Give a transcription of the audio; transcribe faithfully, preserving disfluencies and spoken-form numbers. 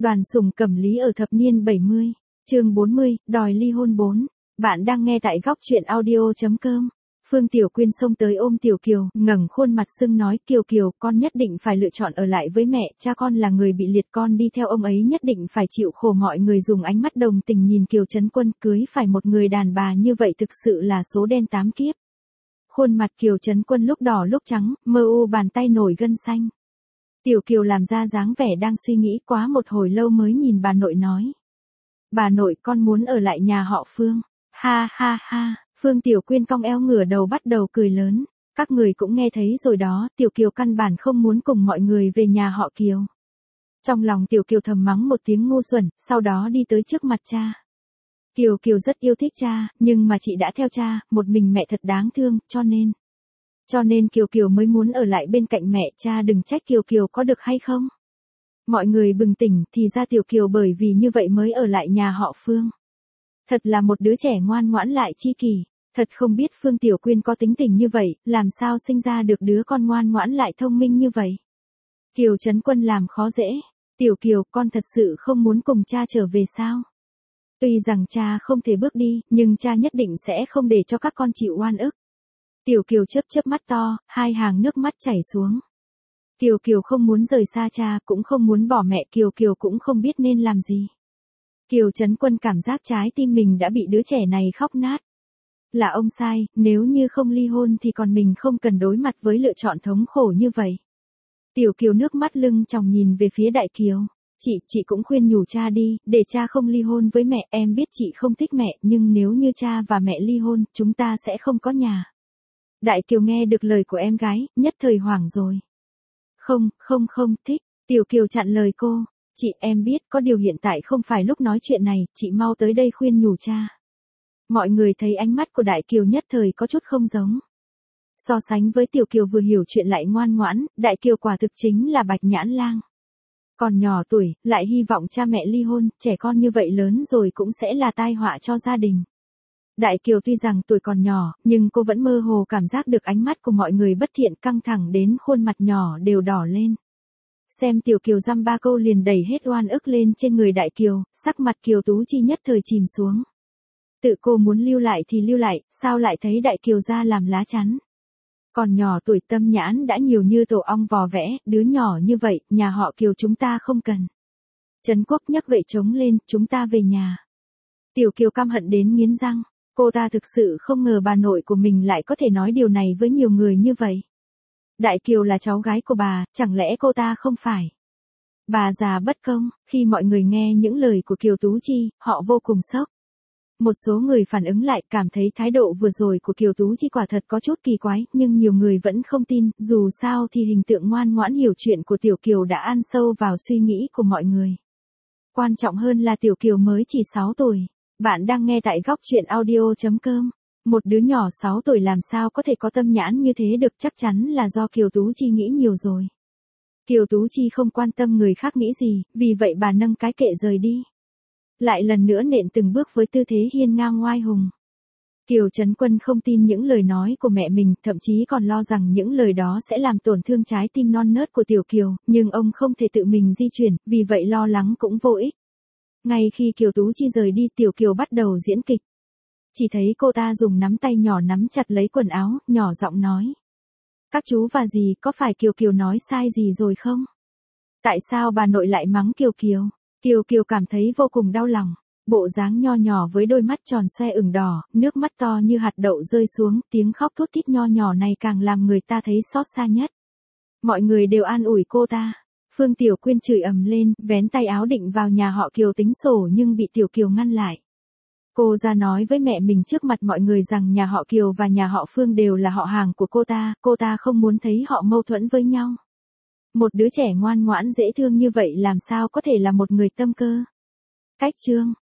Đoàn Sùng Cẩm Lý ở thập niên bảy mươi, chương bốn mươi, đòi ly hôn bốn. Bạn đang nghe tại góc truyện audio chấm com. Phương Tiểu Quyên xông tới ôm Tiểu Kiều, ngẩng khuôn mặt sưng nói, Kiều Kiều, con nhất định phải lựa chọn ở lại với mẹ, cha con là người bị liệt, con đi theo ông ấy nhất định phải chịu khổ. Mọi người dùng ánh mắt đồng tình nhìn Kiều Trấn Quân, cưới phải một người đàn bà như vậy thực sự là số đen tám kiếp. Khuôn mặt Kiều Trấn Quân lúc đỏ lúc trắng, mơ u bàn tay nổi gân xanh. Tiểu Kiều làm ra dáng vẻ đang suy nghĩ, quá một hồi lâu mới nhìn bà nội nói. Bà nội, con muốn ở lại nhà họ Phương. Ha ha ha, Phương Tiểu Quyên cong eo ngửa đầu bắt đầu cười lớn. Các người cũng nghe thấy rồi đó, Tiểu Kiều căn bản không muốn cùng mọi người về nhà họ Kiều. Trong lòng Tiểu Kiều thầm mắng một tiếng ngu xuẩn, sau đó đi tới trước mặt cha. Kiều Kiều rất yêu thích cha, nhưng mà chị đã theo cha, một mình mẹ thật đáng thương, cho nên... Cho nên Kiều Kiều mới muốn ở lại bên cạnh mẹ, cha đừng trách Kiều Kiều có được hay không. Mọi người bừng tỉnh, thì ra Tiểu Kiều bởi vì như vậy mới ở lại nhà họ Phương. Thật là một đứa trẻ ngoan ngoãn lại chi kỷ, thật không biết Phương Tiểu Quyên có tính tình như vậy, làm sao sinh ra được đứa con ngoan ngoãn lại thông minh như vậy. Kiều Trấn Quân làm khó dễ, Tiểu Kiều, con thật sự không muốn cùng cha trở về sao? Tuy rằng cha không thể bước đi, nhưng cha nhất định sẽ không để cho các con chịu oan ức. Tiểu Kiều chớp chớp mắt to, hai hàng nước mắt chảy xuống. Kiều Kiều không muốn rời xa cha, cũng không muốn bỏ mẹ, Kiều Kiều cũng không biết nên làm gì. Kiều Trấn Quân cảm giác trái tim mình đã bị đứa trẻ này khóc nát. Là ông sai, nếu như không ly hôn thì còn mình không cần đối mặt với lựa chọn thống khổ như vậy. Tiểu Kiều nước mắt lưng tròng nhìn về phía Đại Kiều. Chị, chị cũng khuyên nhủ cha đi, để cha không ly hôn với mẹ, em biết chị không thích mẹ, nhưng nếu như cha và mẹ ly hôn, chúng ta sẽ không có nhà. Đại Kiều nghe được lời của em gái, nhất thời hoảng rồi. Không, không không, thích. Tiểu Kiều chặn lời cô. Chị, em biết, có điều hiện tại không phải lúc nói chuyện này, chị mau tới đây khuyên nhủ cha. Mọi người thấy ánh mắt của Đại Kiều nhất thời có chút không giống. So sánh với Tiểu Kiều vừa hiểu chuyện lại ngoan ngoãn, Đại Kiều quả thực chính là bạch nhãn lang. Còn nhỏ tuổi, lại hy vọng cha mẹ ly hôn, trẻ con như vậy lớn rồi cũng sẽ là tai họa cho gia đình. Đại Kiều tuy rằng tuổi còn nhỏ, nhưng cô vẫn mơ hồ cảm giác được ánh mắt của mọi người bất thiện, căng thẳng đến khuôn mặt nhỏ đều đỏ lên. Xem Tiểu Kiều dăm ba câu liền đẩy hết oan ức lên trên người Đại Kiều, sắc mặt Kiều Tú Chi nhất thời chìm xuống. Tự cô muốn lưu lại thì lưu lại, sao lại thấy Đại Kiều ra làm lá chắn. Còn nhỏ tuổi tâm nhãn đã nhiều như tổ ong vò vẽ, đứa nhỏ như vậy, nhà họ Kiều chúng ta không cần. Trấn Quốc nhấc gậy trống lên, chúng ta về nhà. Tiểu Kiều căm hận đến nghiến răng. Cô ta thực sự không ngờ bà nội của mình lại có thể nói điều này với nhiều người như vậy. Đại Kiều là cháu gái của bà, chẳng lẽ cô ta không phải? Bà già bất công, khi mọi người nghe những lời của Kiều Tú Chi, họ vô cùng sốc. Một số người phản ứng lại cảm thấy thái độ vừa rồi của Kiều Tú Chi quả thật có chút kỳ quái, nhưng nhiều người vẫn không tin, dù sao thì hình tượng ngoan ngoãn hiểu chuyện của Tiểu Kiều đã ăn sâu vào suy nghĩ của mọi người. Quan trọng hơn là Tiểu Kiều mới chỉ sáu tuổi. Bạn đang nghe tại góc truyện audio chấm com. Một đứa nhỏ sáu tuổi làm sao có thể có tâm nhãn như thế được, chắc chắn là do Kiều Tú Chi nghĩ nhiều rồi. Kiều Tú Chi không quan tâm người khác nghĩ gì, vì vậy bà nâng cái kệ rời đi. Lại lần nữa nện từng bước với tư thế hiên ngang ngoai hùng. Kiều Trấn Quân không tin những lời nói của mẹ mình, thậm chí còn lo rằng những lời đó sẽ làm tổn thương trái tim non nớt của Tiểu Kiều, nhưng ông không thể tự mình di chuyển, vì vậy lo lắng cũng vô ích. Ngay khi Kiều Tú Chi rời đi, Tiểu Kiều bắt đầu diễn kịch. Chỉ thấy cô ta dùng nắm tay nhỏ nắm chặt lấy quần áo, nhỏ giọng nói. Các chú và dì, có phải Kiều Kiều nói sai gì rồi không? Tại sao bà nội lại mắng Kiều Kiều? Kiều Kiều cảm thấy vô cùng đau lòng. Bộ dáng nho nhỏ với đôi mắt tròn xoe ửng đỏ, nước mắt to như hạt đậu rơi xuống, tiếng khóc thút thít nho nhỏ này càng làm người ta thấy xót xa nhất. Mọi người đều an ủi cô ta. Phương Tiểu Quyên chửi ầm lên, vén tay áo định vào nhà họ Kiều tính sổ nhưng bị Tiểu Kiều ngăn lại. Cô ra nói với mẹ mình trước mặt mọi người rằng nhà họ Kiều và nhà họ Phương đều là họ hàng của cô ta, cô ta không muốn thấy họ mâu thuẫn với nhau. Một đứa trẻ ngoan ngoãn dễ thương như vậy làm sao có thể là một người tâm cơ. Cách chương